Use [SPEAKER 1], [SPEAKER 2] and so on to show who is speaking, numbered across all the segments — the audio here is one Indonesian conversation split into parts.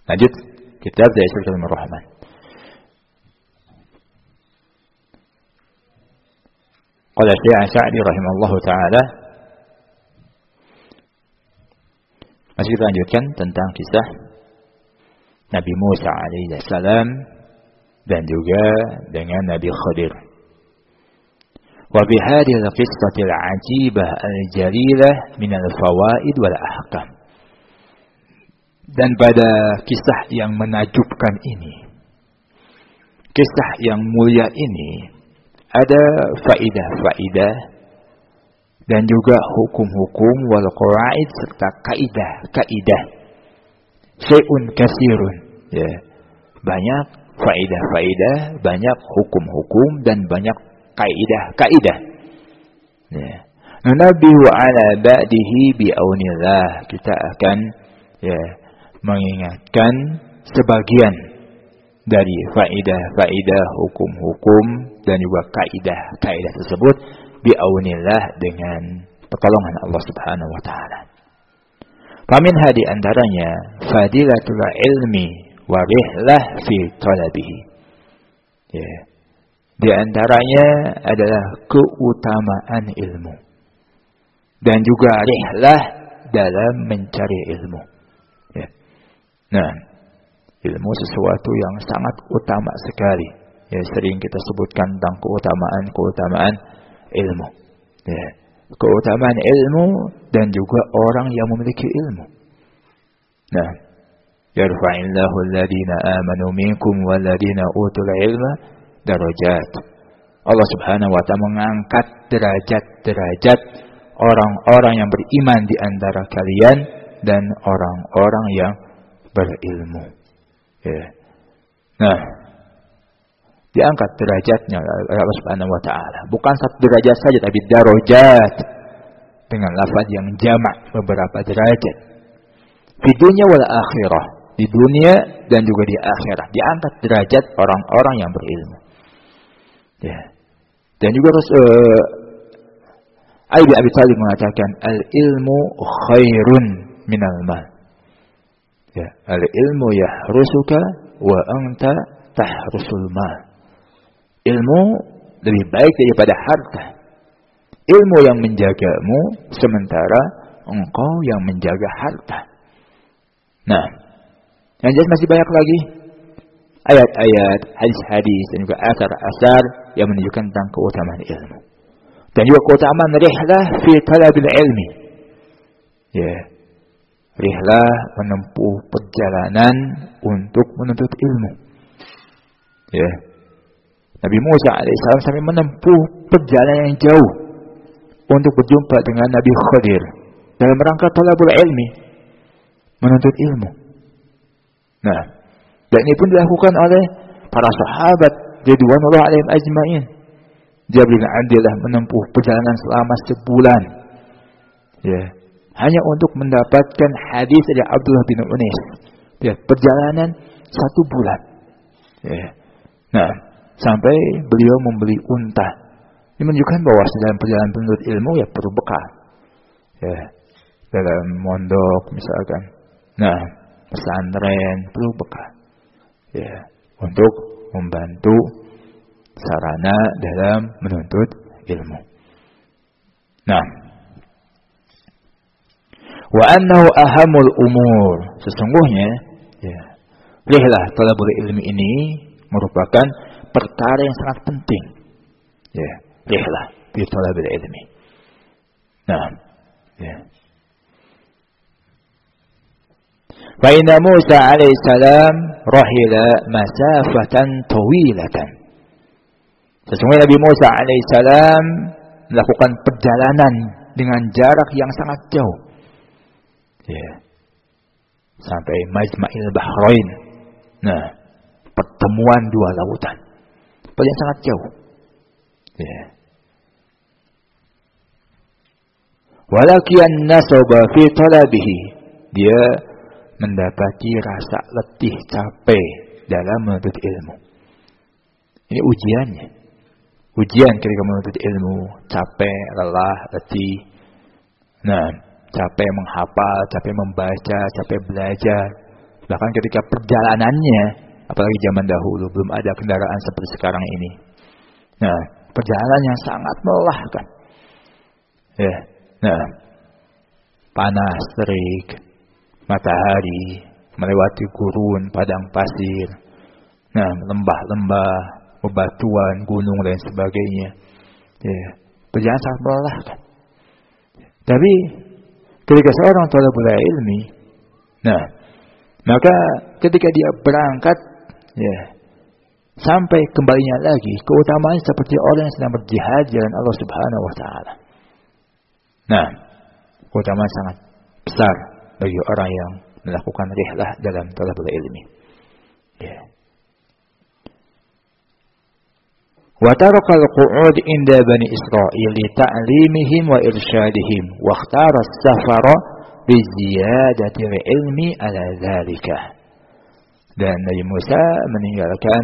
[SPEAKER 1] Lanjut kitab Zaisul Rahman. Qala Syekh Sa'di rahimahullahu taala, masih kita lanjutkan tentang kisah Nabi Musa alaihi salam dan juga dengan Nabi Khadir. Wa bi hadhihi al-qissati al-'ajibah al-jalilah min al-fawaid wal ahkam. Dan pada kisah yang menakjubkan ini, kisah yang mulia ini, ada faidah-faidah dan juga hukum-hukum wal qawaid serta kaidah-kaidah. Syai'un katsirun, ya. Banyak faidah-faidah, banyak hukum-hukum dan banyak kaidah-kaidah. Ya. Nunabbihu ala ba'dihi bi'aunillah. Kita akan mengingatkan sebagian dari faidah-faidah, hukum-hukum dan juga kaidah-kaidah tersebut bi'aunillah dengan pertolongan Allah Subhanahu wa taala. Famin hadi antaranya fadilatul ilmi wa rihlah fi talabihi. Ya. Di antaranya adalah keutamaan ilmu dan juga rihlah dalam mencari ilmu. Ya. Nah, ilmu sesuatu yang sangat utama sekali. Ya, sering kita sebutkan tentang keutamaan ilmu. Ya, keutamaan ilmu dan juga orang yang memiliki ilmu. Nah, yarfa'illahu alladhina amanu minkum walladhina utul ilma darajat. Allah Subhanahu wa taala mengangkat derajat-derajat orang-orang yang beriman di antara kalian dan orang-orang yang berilmu. Ya. Nah, diangkat derajatnya oleh Allah Subhanahu wa taala. Bukan satu derajat saja, tapi darajat dengan lafaz yang jamak, beberapa derajat. Di dunia wal akhirah, di dunia dan juga di akhirat diangkat derajat orang-orang yang berilmu. Ya. Dan juga Ali bin Abi Thalib mengatakan al-ilmu khairun minal mal. Ya, al-ilmu yahrusuka wa anta tahrusul mal. Ilmu lebih baik daripada harta. Ilmu yang menjagamu sementara engkau yang menjaga harta. Nah, yang jelas masih banyak lagi ayat-ayat, hadis-hadis dan juga asar-asar yang menunjukkan tentang keutamaan ilmu. Dan juga keutamaan rihlah fi talabil ilmi. Ya. Rihlah menempuh perjalanan untuk menuntut ilmu. Ya. Nabi Musa alaihissalam sampai menempuh perjalanan yang jauh untuk berjumpa dengan Nabi Khadir dalam rangka talabul ilmi, menuntut ilmu. Nah, dan ini pun dilakukan oleh para sahabat ridwanullah alaihim ajmain. Jabir bin Abdullah menempuh perjalanan selama sebulan. Ya. Hanya untuk mendapatkan hadis dari Abdullah bin Unais. Ya, perjalanan 1 bulan. Ya. Nah, sampai beliau membeli unta. Ini menunjukkan bahwa dalam perjalanan menuntut ilmu ya perlu bekal. Ya. Dalam mondok misalkan. Nah, pesantren perlu bekal. Ya, untuk membantu sarana dalam menuntut ilmu. Nah, wa annahu ahamul umur. Sesungguhnya, ya, rihlah talabul ilmi ini merupakan perkara yang sangat penting. Ya, rihlah fi talabul ilmi. Nah, ya. Fa inna Musa alaihissalam rahila masafatan tawilatan. Sesungguhnya Nabi Musa alaihissalam melakukan perjalanan dengan jarak yang sangat jauh. Ya. Sampai Majma'il Bahrain. Nah, pertemuan 2 lautan. Yang sangat jauh. Ya. Walakian nasaba fi talabihi. Dia mendapati rasa letih, capek dalam menuntut ilmu. Ini ujiannya. Ujian ketika menuntut ilmu, capek, lelah, letih. Nah, capek menghafal, capek membaca, capek belajar. Bahkan ketika perjalanannya, apalagi zaman dahulu belum ada kendaraan seperti sekarang ini. Nah, perjalanan yang sangat melelahkan. Ya. Nah, panas terik, matahari, melewati gurun, padang pasir, nah, lembah-lembah, bebatuan, gunung dan sebagainya. Ya, perjalanan sangat melelahkan. Tapi ketika seorang thalabul ilmi, nah, maka ketika dia berangkat, ya, sampai kembalinya lagi, keutamaan seperti orang yang sedang berjihad jalan Allah Subhanahu wa taala. Nah, keutamaan sangat besar bagi orang yang melakukan rihlah dalam thalabul ilmi. Ya. Wa taraka al-qu'ud inda bani Israil li ta'limihim wa irsyadihim wa ikhtara as-safara bi ziyadati al-ilmi ala dzalika. Dan Nabi Musa meninggalkan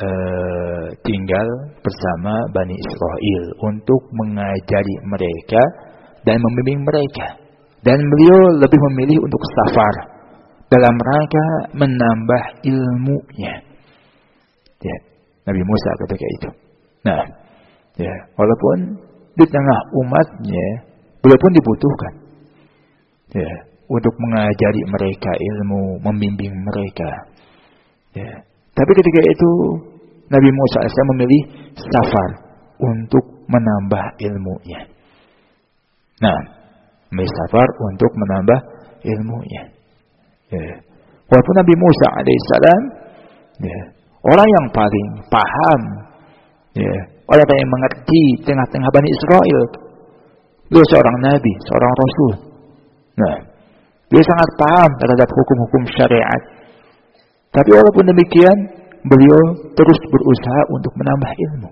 [SPEAKER 1] tinggal bersama Bani Israel untuk mengajari mereka dan membimbing mereka. Dan beliau lebih memilih untuk safar dalam rangka menambah ilmunya. Ya, Nabi Musa ketika itu. Nah, ya, walaupun di tengah umatnya, beliau pun dibutuhkan. Ya, untuk mengajari mereka ilmu, membimbing mereka. Ya. Tapi ketika itu Nabi Musa AS memilih safar untuk menambah ilmunya. Nah, memilih safar untuk menambah ilmunya. Ya. Walaupun Nabi Musa AS, ya, orang yang paling paham, ya, orang yang paling mengerti tengah-tengah Bani Israel, beliau seorang nabi, seorang rasul. Nah, beliau sangat paham terhadap hukum-hukum syariat. Tapi walaupun demikian, beliau terus berusaha untuk menambah ilmu.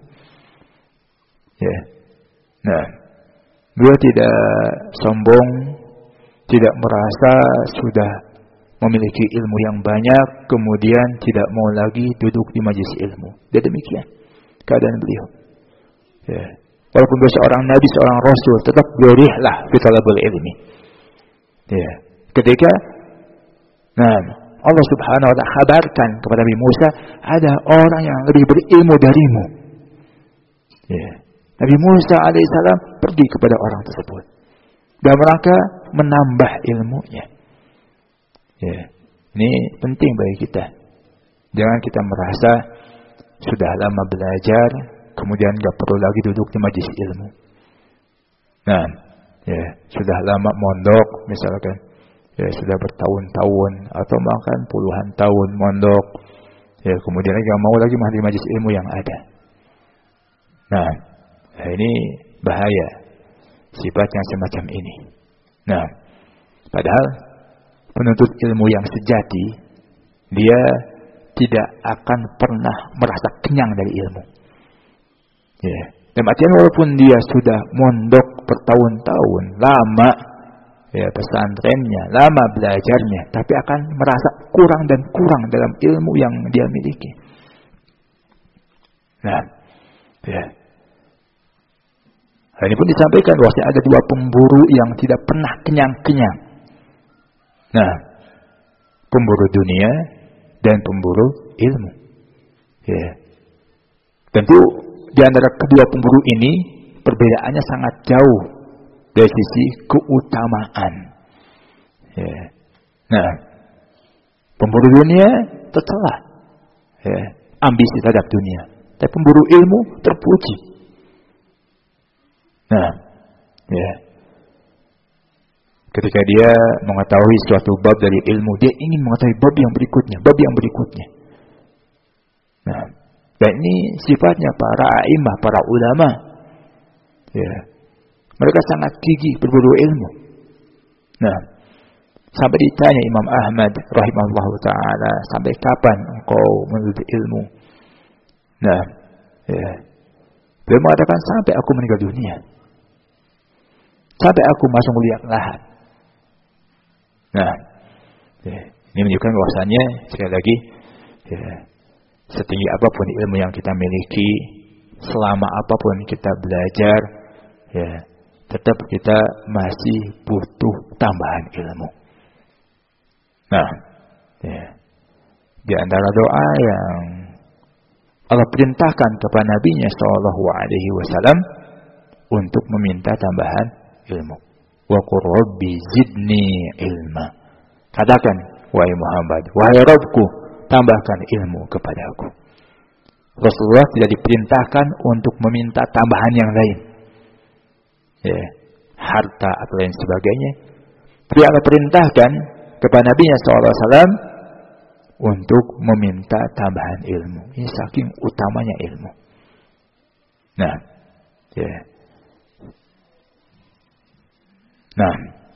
[SPEAKER 1] Ya. Nah, beliau tidak sombong, tidak merasa sudah memiliki ilmu yang banyak, kemudian tidak mau lagi duduk di majelis ilmu. Dia demikian keadaan beliau. Ya. Walaupun beliau seorang nabi, seorang rasul, tetap beliau rihlah fi thalabul ilmi. Ya. Ketika, Allah Subhanahu wa ta'ala kabarkan kepada Nabi Musa, ada orang yang lebih berilmu darimu. Ya. Nabi Musa alaihissalam pergi kepada orang tersebut dalam rangka menambah ilmunya. Ya. Ini penting bagi kita. Jangan kita merasa sudah lama belajar, kemudian gak perlu lagi duduk di majelis ilmu. Nah, ya, sudah lama mondok misalkan. Ya, sudah bertahun-tahun atau bahkan puluhan tahun mondok, ya, kemudian gak mau lagi di majelis ilmu yang ada. Nah, ini bahaya sifat yang semacam ini. Nah, padahal penuntut ilmu yang sejati, dia tidak akan pernah merasa kenyang dari ilmu. Ya, dan artinya walaupun dia sudah mondok bertahun-tahun, lama, ya, pesantrennya, lama belajarnya, tapi akan merasa kurang dan kurang dalam ilmu yang dia miliki. Nah, ya. Hal ini pun disampaikan bahwa ada dua pemburu yang tidak pernah kenyang-kenyang. Nah, pemburu dunia dan pemburu ilmu. Ya. Tentu di antara kedua pemburu ini perbedaannya sangat jauh dari sisi keutamaan. Ya. Nah, pemburu dunia tercela, ya, ambisi terhadap dunia. Tapi pemburu ilmu terpuji. Nah, ya, ketika dia mengetahui suatu bab dari ilmu, dia ingin mengetahui bab yang berikutnya, bab yang berikutnya. Nah, dan ini sifatnya para a'imah, para ulama. Ya. Mereka sangat gigih berburu ilmu. Nah, sampai ditanya Imam Ahmad rahimahullahu ta'ala, sampai kapan engkau menuntut ilmu? Nah, ya, beliau mengatakan sampai aku meninggal dunia, sampai aku masuk liang lahat. Nah, ya, ini menunjukkan bahwasannya sekali lagi, ya, setinggi apapun ilmu yang kita miliki, selama apapun kita belajar, ya, tetap kita masih butuh tambahan ilmu. Nah, ya, Di antara doa yang Allah perintahkan kepada Nabi-Nya Shallallahu Alaihi Wasallam untuk meminta tambahan ilmu. Wa qur rabbi zidni ilma. Katakan, wahai Muhammad, wahai Rabbku, tambahkan ilmu kepadaku. Rasulullah tidak diperintahkan untuk meminta tambahan yang lain, ya, harta atau lain sebagainya. Dia perintahkan kepada Nabi-Nya SAW untuk meminta tambahan ilmu. Ini saking utamanya ilmu. Nah, ya. Nah,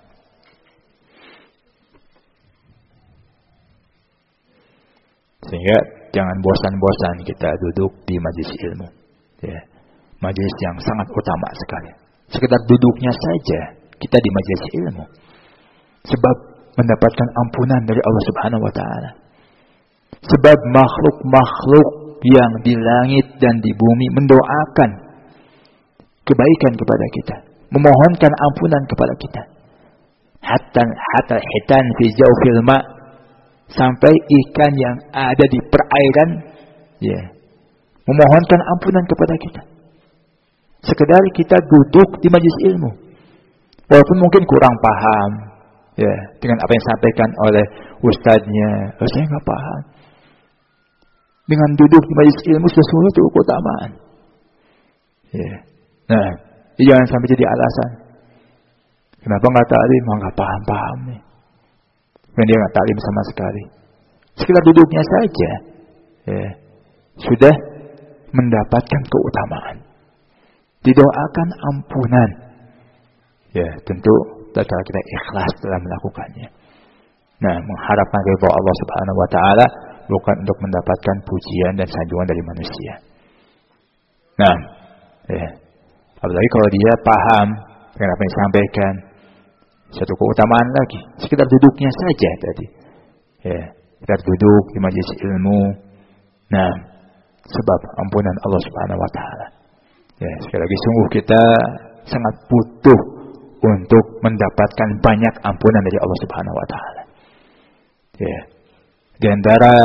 [SPEAKER 1] sehingga jangan bosan-bosan kita duduk di majelis ilmu. Ya. Majelis yang sangat utama sekali. Sekedar duduknya saja kita di majelis ilmu. Sebab mendapatkan ampunan dari Allah Subhanahu wa taala. Sebab makhluk-makhluk yang di langit dan di bumi mendoakan kebaikan kepada kita, memohonkan ampunan kepada kita. Hatta hitan fi jawfil ma, sampai ikan yang ada di perairan, ya, memohonkan ampunan kepada kita. Sekedar kita duduk di majelis ilmu, walaupun mungkin kurang paham, ya, dengan apa yang disampaikan oleh ustadznya, saya nggak paham. Dengan duduk di majelis ilmu sesuatu keutamaan. Ya. Nah, jangan sampai jadi alasan. Kenapa nggak taklim? Nggak paham nih. Dan dia nggak taklim sama sekali. Sekedar duduknya saja, ya, sudah mendapatkan keutamaan. Didoakan ampunan. Ya, tentu tatkala kita ikhlas dalam melakukannya. Nah, mengharapkan ridha Allah Subhanahu wa taala bukan untuk mendapatkan pujian dan sanjungan dari manusia. Nah, ya, apalagi kalau dia paham dengan apa yang disampaikan, satu keutamaan lagi, sekedar duduknya saja tadi. Ya, sekedar duduk di majelis ilmu. Nah, sebab ampunan Allah Subhanahu wa taala. Ya, sekali lagi sungguh kita sangat butuh untuk mendapatkan banyak ampunan dari Allah Subhanahu wa taala. Ya. Di antara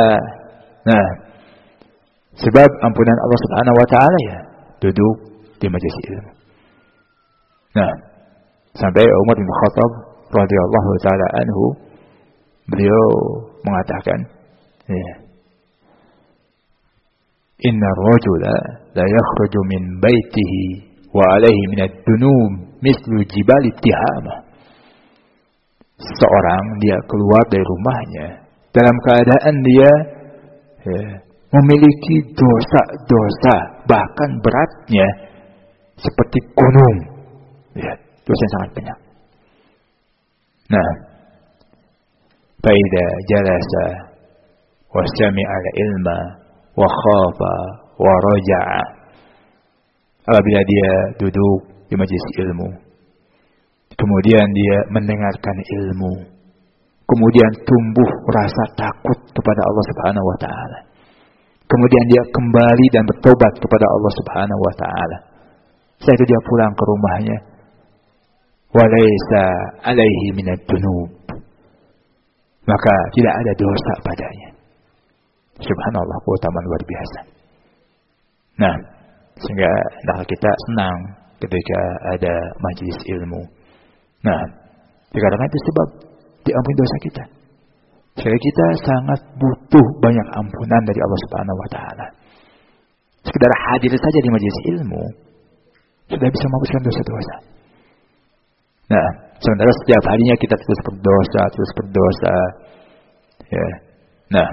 [SPEAKER 1] sebab ampunan Allah Subhanahu wa taala, ya, duduk di majelis ilmu. Nah, sampai Umar bin Khattab radhiyallahu taala anhu, beliau mengatakan, ya, inna rajula la yakhruju min baitihi wa alaihi min ad-dunub mislu jibali tihama. Seorang dia keluar dari rumahnya dalam keadaan dia, ya, memiliki dosa-dosa, bahkan beratnya seperti gunung, ya, dosa yang sangat banyak. Nah, faida jalasa wa sami'a al-ilma wa khafa wa raja'a. Apabila dia duduk di majelis ilmu, kemudian dia mendengarkan ilmu, kemudian tumbuh rasa takut kepada Allah Subhanahu wa taala, kemudian dia kembali dan bertobat kepada Allah Subhanahu wa taala, setelah itu dia pulang ke rumahnya, walaysa alaihi minad dunub, maka tidak ada dosa padanya. Subhanallah, keutamaan luar biasa. Nah, sehingga kita senang ketika ada majelis ilmu. Nah, karena itu sebab diampuni dosa kita. Jadi kita sangat butuh banyak ampunan dari Allah Subhanahu wa taala. Sekedar hadir saja di majelis ilmu sudah bisa menghapuskan dosa-dosa. Nah, sementara setiap harinya kita terus berdosa. Ya. Nah,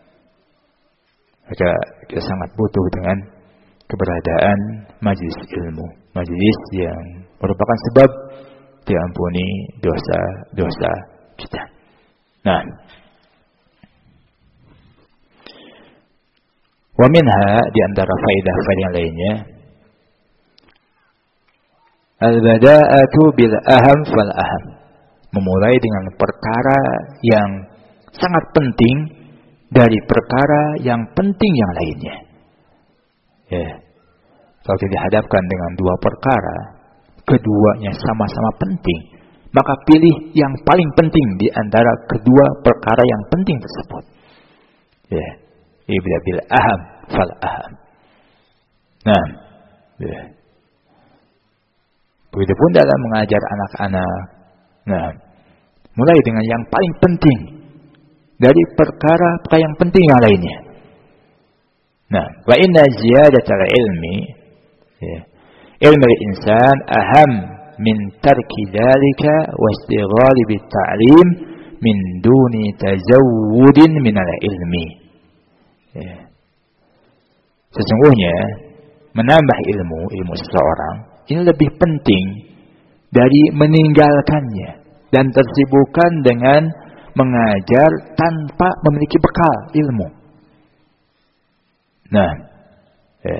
[SPEAKER 1] maka kita sangat butuh dengan keberadaan majelis ilmu, majelis yang merupakan sebab diampuni dosa-dosa kita. Nah, wa minha, di antara faedah-faedah lainnya, al-bada'atu bil aham fal aham, memulai dengan perkara yang sangat penting dari perkara yang penting yang lainnya. Ya. Kalau kita dihadapkan dengan dua perkara, keduanya sama-sama penting, maka pilih yang paling penting di antara kedua perkara yang penting tersebut. Ya, ibda bil aham fal aham. Nah, ya. Begitupun dalam mengajar anak-anak. Nah, mulai dengan yang paling penting dari perkara yang penting yang lainnya. Nah, wa inna ziyadatal ilmi, ya, ilmu insan aham min tarki dzalika wa istighali bit ta'lim min duni tazawwudin min al-ilmi. Ya. Sesungguhnya menambah ilmu seseorang ini lebih penting dari meninggalkannya dan tersibukkan dengan mengajar tanpa memiliki bekal ilmu. Nah, ya.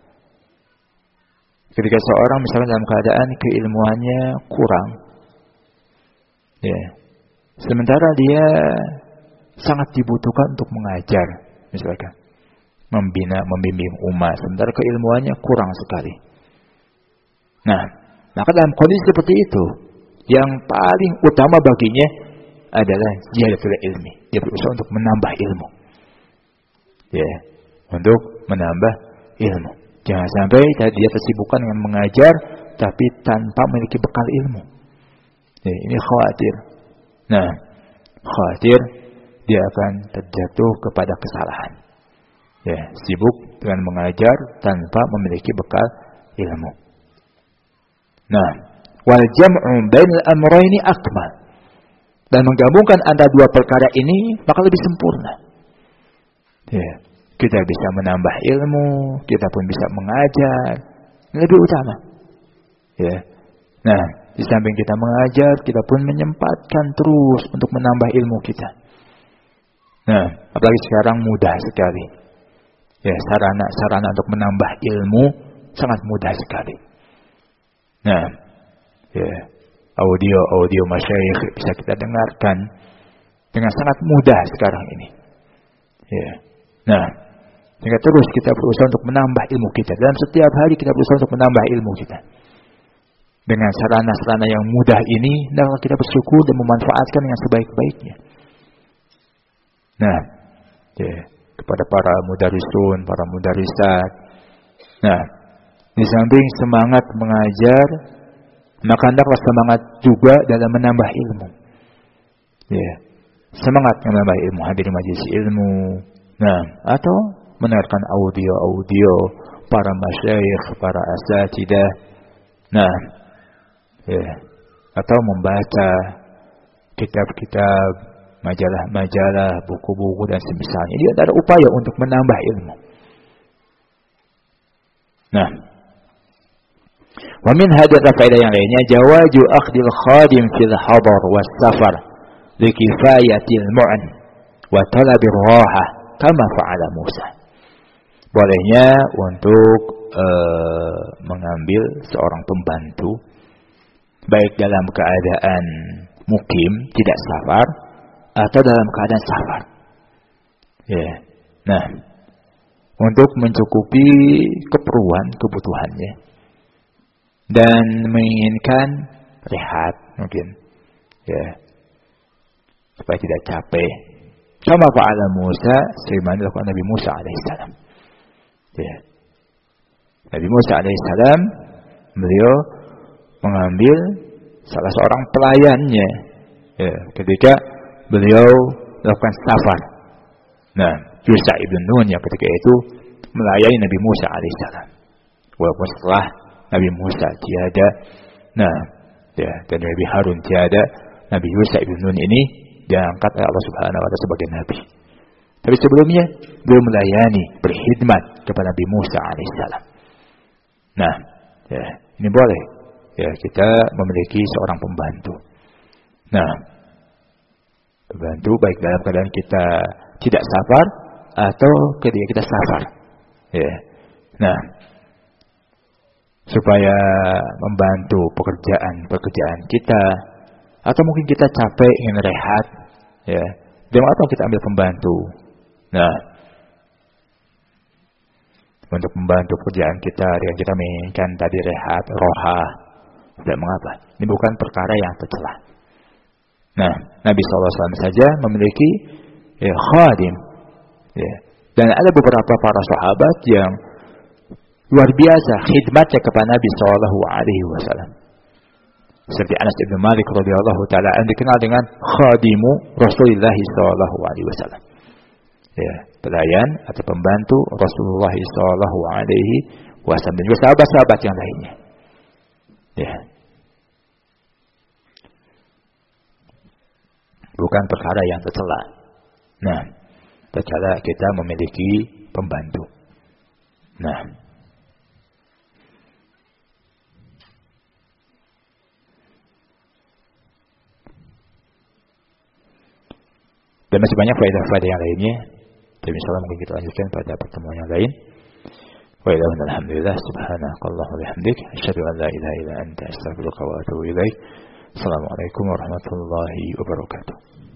[SPEAKER 1] Ketika seorang misalnya dalam keadaan keilmuannya kurang, ya, sementara dia sangat dibutuhkan untuk mengajar, misalkan membina, membimbing umat, sementara keilmuannya kurang sekali. Nah, maka dalam kondisi seperti itu, yang paling utama baginya adalah ziyadatul ilmi. Dia berusaha untuk menambah ilmu. Ya, untuk menambah ilmu. Jangan sampai dia tersibukkan dengan mengajar tapi tanpa memiliki bekal ilmu. Ya, ini khawatir. Nah, khawatir dia akan terjatuh kepada kesalahan. Ya, sibuk dengan mengajar tanpa memiliki bekal ilmu. Nah, wal jam'u bainal amrayni akmal. Dan menggabungkan antara dua perkara ini maka lebih sempurna. Ya, kita bisa menambah ilmu, kita pun bisa mengajar. Ini lebih utama. Ya. Nah, di samping kita mengajar, kita pun menyempatkan terus untuk menambah ilmu kita. Nah, apalagi sekarang mudah sekali. Ya, sarana untuk menambah ilmu sangat mudah sekali. Nah, ya, audio masyayikh bisa kita dengarkan dengan sangat mudah sekarang ini. Ya. Nah, sehingga terus kita berusaha untuk menambah ilmu kita. Dalam setiap hari kita berusaha untuk menambah ilmu kita. Dengan sarana-sarana yang mudah ini, hendaklah kita bersyukur dan memanfaatkan dengan sebaik-baiknya. Nah, ya, kepada para mudarisun, para mudarisat. Nah, di samping semangat mengajar, maka hendaklah semangat juga dalam menambah ilmu. Ya, semangat menambah ilmu, hadir majelis ilmu. Nah, atau mendengarkan audio para masyayikh, para asatidah. Nah, ya, atau membaca kitab-kitab, majalah-majalah, buku-buku dan semisalnya. Ini adalah upaya untuk menambah ilmu. Nah, wa min hadhihi faedah yang lainnya jawaju akhdil khadim fil hadar was safar li kifayatil mu'an wa talabir rahah kama fa'ala Musa. Bolehnya untuk mengambil seorang pembantu baik dalam keadaan mukim, tidak safar, atau dalam keadaan safar. Ya. Nah, untuk mencukupi kebutuhannya dan menginginkan rehat mungkin, ya, supaya tidak capek. Sama fa'ala Musa, sebagaimana dilakukan Nabi Musa alaihissalam. Ya. Nabi Musa alaihissalam, beliau mengambil salah seorang pelayannya, ya, ketika beliau melakukan safar. Nah, Yusha ibn Nun yang ketika itu melayani Nabi Musa alaihissalam. Walaupun setelah Nabi Musa tiada, nah, ya, dan Nabi Harun tiada, Nabi Yusha ibn Nun ini diangkat oleh Allah Subhanahu wa taala sebagai nabi. Tapi sebelumnya beliau melayani, berkhidmat kepada Nabi Musa alaihissalam. Nah, ya, ini boleh. Ya, kita memiliki seorang pembantu. Nah, pembantu baik dalam keadaan kita tidak safar atau ketika kita safar. Ya. Nah, supaya membantu pekerjaan kita, atau mungkin kita capek ingin rehat, ya, dengan apa kita ambil pembantu. Nah, untuk membantu pekerjaan kita yang kita menginginkan tadi rehat, roha, tidak mengapa. Ini bukan perkara yang tercela. Nah, Nabi SAW saja memiliki khadim, Ya. Dan ada beberapa para sahabat yang luar biasa khidmatnya kepada Nabi Shallallahu Alaihi Wasallam. Seperti Anas bin Malik radhiyallahu taala yang dikenal dengan khadimu Rasulullah Shallallahu Alaihi Wasallam. Ya, pelayan atau pembantu Rasulullah Shallallahu Alaihi Wasallam dan juga sahabat-sahabat yang lainnya. Ya. Bukan perkara yang tercela. Nah, tercela kita memiliki pembantu. Nah, dan masih banyak faedah-faedah yang lainnya. Tapi insyaallah mungkin kita lanjutkan pada pertemuan yang lain. Wa alhamdulillah subhanakallahumma wa bihamdik asyhadu an la ilaha illa anta astaghfiruka wa atubu ilaik. Assalamualaikum warahmatullahi wabarakatuh.